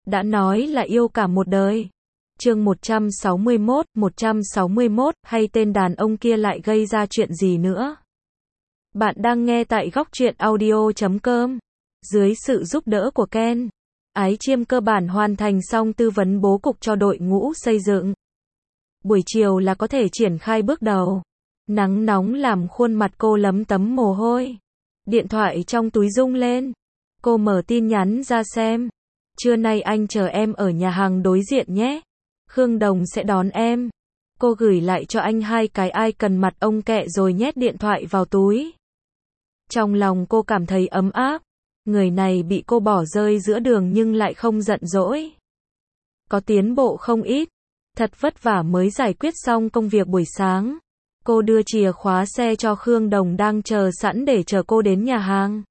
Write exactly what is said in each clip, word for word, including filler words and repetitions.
đã nói là yêu cả một đời. Chương một trăm sáu mươi mốt, một trăm sáu mươi mốt, hay tên đàn ông kia lại gây ra chuyện gì nữa? Bạn đang nghe tại góc truyện audio chấm com. Dưới sự giúp đỡ của Ken, Ái Chiêm cơ bản hoàn thành xong tư vấn bố cục cho đội ngũ xây dựng. Buổi chiều là có thể triển khai bước đầu. Nắng nóng làm khuôn mặt cô lấm tấm mồ hôi. Điện thoại trong túi rung lên. Cô mở tin nhắn ra xem. Trưa nay anh chờ em ở nhà hàng đối diện nhé. Khương Đồng sẽ đón em. Cô gửi lại cho anh hai cái icon mặt ông kẹ rồi nhét điện thoại vào túi. Trong lòng cô cảm thấy ấm áp. Người này bị cô bỏ rơi giữa đường nhưng lại không giận dỗi. Có tiến bộ không ít. Thật vất vả mới giải quyết xong công việc buổi sáng. Cô đưa chìa khóa xe cho Khương Đồng đang chờ sẵn để chờ cô đến nhà hàng.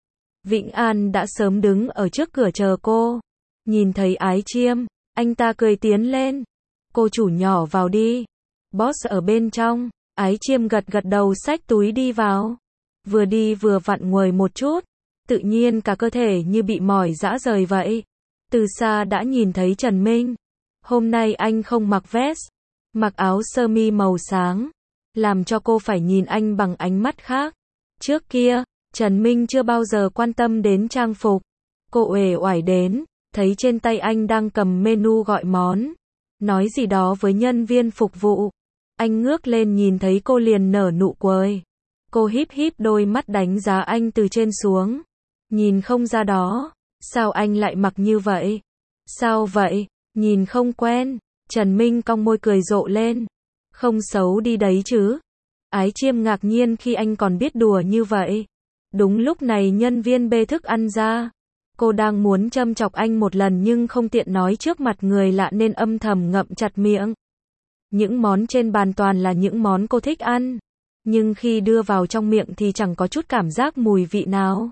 Vĩnh An đã sớm đứng ở trước cửa chờ cô. Nhìn thấy Ái Chiêm, anh ta cười tiến lên. Cô chủ nhỏ vào đi. Boss ở bên trong. Ái Chiêm gật gật đầu xách túi đi vào. Vừa đi vừa vặn nguồi một chút. Tự nhiên cả cơ thể như bị mỏi rã rời vậy. Từ xa đã nhìn thấy Trần Minh. Hôm nay anh không mặc vest, mặc áo sơ mi màu sáng, làm cho cô phải nhìn anh bằng ánh mắt khác. Trước kia, Trần Minh chưa bao giờ quan tâm đến trang phục. Cô uể oải đến, thấy trên tay anh đang cầm menu gọi món, nói gì đó với nhân viên phục vụ. Anh ngước lên nhìn thấy cô liền nở nụ cười. Cô híp híp đôi mắt đánh giá anh từ trên xuống. Nhìn không ra đó, sao anh lại mặc như vậy? Sao vậy? Nhìn không quen. Trần Minh cong môi cười rộ lên. Không xấu đi đấy chứ. Ái Chiêm ngạc nhiên khi anh còn biết đùa như vậy. Đúng lúc này nhân viên bê thức ăn ra. Cô đang muốn châm chọc anh một lần nhưng không tiện nói trước mặt người lạ nên âm thầm ngậm chặt miệng. Những món trên bàn toàn là những món cô thích ăn. Nhưng khi đưa vào trong miệng thì chẳng có chút cảm giác mùi vị nào.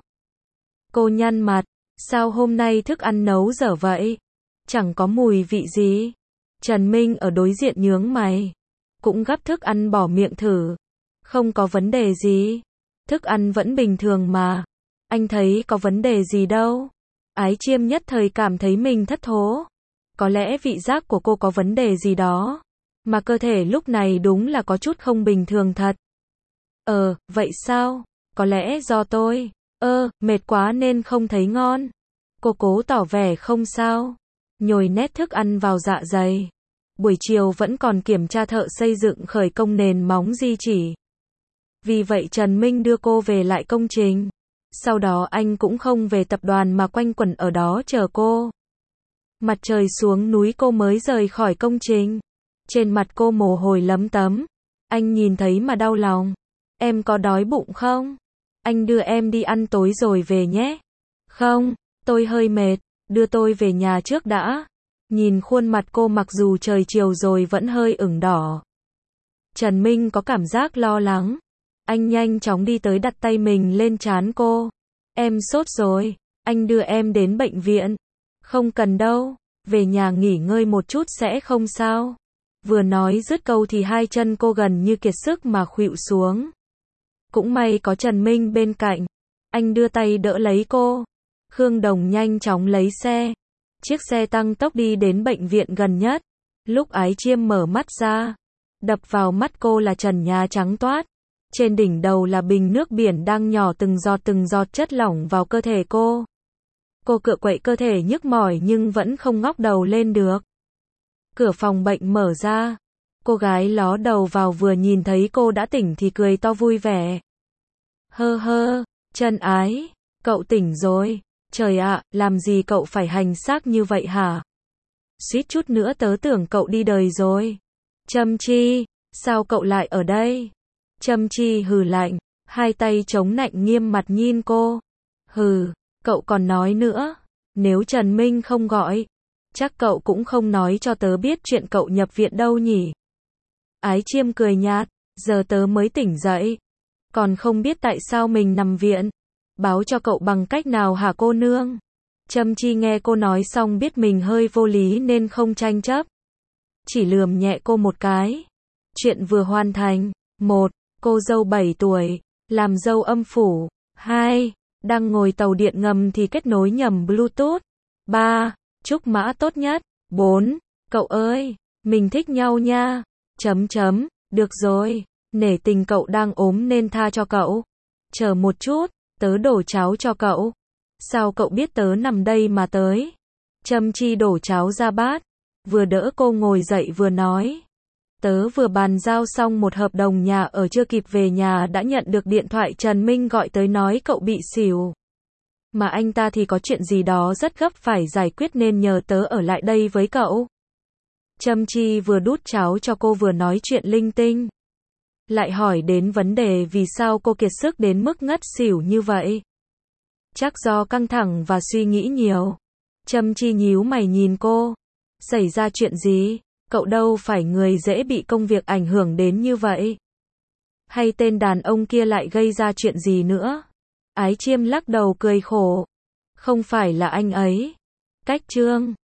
Cô nhăn mặt. Sao hôm nay thức ăn nấu dở vậy? Chẳng có mùi vị gì. Trần Minh ở đối diện nhướng mày. Cũng gắp thức ăn bỏ miệng thử. Không có vấn đề gì. Thức ăn vẫn bình thường mà. Anh thấy có vấn đề gì đâu. Ái Chiêm nhất thời cảm thấy mình thất thố. Có lẽ vị giác của cô có vấn đề gì đó. Mà cơ thể lúc này đúng là có chút không bình thường thật. Ờ, vậy sao? Có lẽ do tôi. Ơ, mệt quá nên không thấy ngon. Cô cố tỏ vẻ không sao. Nhồi nét thức ăn vào dạ dày. Buổi chiều vẫn còn kiểm tra thợ xây dựng khởi công nền móng di chỉ. Vì vậy Trần Minh đưa cô về lại công trình. Sau đó anh cũng không về tập đoàn mà quanh quẩn ở đó chờ cô. Mặt trời xuống núi cô mới rời khỏi công trình. Trên mặt cô mồ hôi lấm tấm. Anh nhìn thấy mà đau lòng. Em có đói bụng không? Anh đưa em đi ăn tối rồi về nhé. Không, tôi hơi mệt. Đưa tôi về nhà trước đã. Nhìn khuôn mặt cô mặc dù trời chiều rồi vẫn hơi ửng đỏ. Trần Minh có cảm giác lo lắng. Anh nhanh chóng đi tới đặt tay mình lên trán cô. Em sốt rồi. Anh đưa em đến bệnh viện. Không cần đâu. Về nhà nghỉ ngơi một chút sẽ không sao. Vừa nói dứt câu thì hai chân cô gần như kiệt sức mà khuỵu xuống. Cũng may có Trần Minh bên cạnh. Anh đưa tay đỡ lấy cô. Khương Đồng nhanh chóng lấy xe. Chiếc xe tăng tốc đi đến bệnh viện gần nhất. Lúc Ái Chiêm mở mắt ra, đập vào mắt cô là trần nhà trắng toát. Trên đỉnh đầu là bình nước biển đang nhỏ từng giọt từng giọt chất lỏng vào cơ thể cô. Cô cựa quậy cơ thể nhức mỏi nhưng vẫn không ngóc đầu lên được. Cửa phòng bệnh mở ra. Cô gái ló đầu vào vừa nhìn thấy cô đã tỉnh thì cười to vui vẻ. Hơ hơ, Trần Ái, cậu tỉnh rồi. Trời ạ, làm gì cậu phải hành xác như vậy hả? Suýt chút nữa tớ tưởng cậu đi đời rồi. Trâm Chi, sao cậu lại ở đây? Trâm Chi hừ lạnh, hai tay chống nạnh nghiêm mặt nhìn cô. Hừ, cậu còn nói nữa. Nếu Trần Minh không gọi, chắc cậu cũng không nói cho tớ biết chuyện cậu nhập viện đâu nhỉ? Ái Chiêm cười nhạt, giờ tớ mới tỉnh dậy. Còn không biết tại sao mình nằm viện. Báo cho cậu bằng cách nào hả cô nương? Trâm Chi nghe cô nói xong biết mình hơi vô lý nên không tranh chấp. Chỉ lườm nhẹ cô một cái. Chuyện vừa hoàn thành. Một, cô dâu bảy tuổi, làm dâu âm phủ. Hai, đang ngồi tàu điện ngầm thì kết nối nhầm Bluetooth. Ba, Trúc mã tốt nhất. bốn. Cậu ơi, mình thích nhau nha. Chấm chấm, được rồi, nể tình cậu đang ốm nên tha cho cậu. Chờ một chút, tớ đổ cháo cho cậu. Sao cậu biết tớ nằm đây mà tới? Trâm Chi đổ cháo ra bát, vừa đỡ cô ngồi dậy vừa nói. Tớ vừa bàn giao xong một hợp đồng nhà ở, chưa kịp về nhà đã nhận được điện thoại Trần Minh gọi tới nói cậu bị xỉu. Mà anh ta thì có chuyện gì đó rất gấp phải giải quyết nên nhờ tớ ở lại đây với cậu. Trâm Chi vừa đút cháo cho cô vừa nói chuyện linh tinh. Lại hỏi đến vấn đề vì sao cô kiệt sức đến mức ngất xỉu như vậy. Chắc do căng thẳng và suy nghĩ nhiều. Trâm Chi nhíu mày nhìn cô. Xảy ra chuyện gì? Cậu đâu phải người dễ bị công việc ảnh hưởng đến như vậy. Hay tên đàn ông kia lại gây ra chuyện gì nữa? Ái Chiêm lắc đầu cười khổ. Không phải là anh ấy. Cách Trương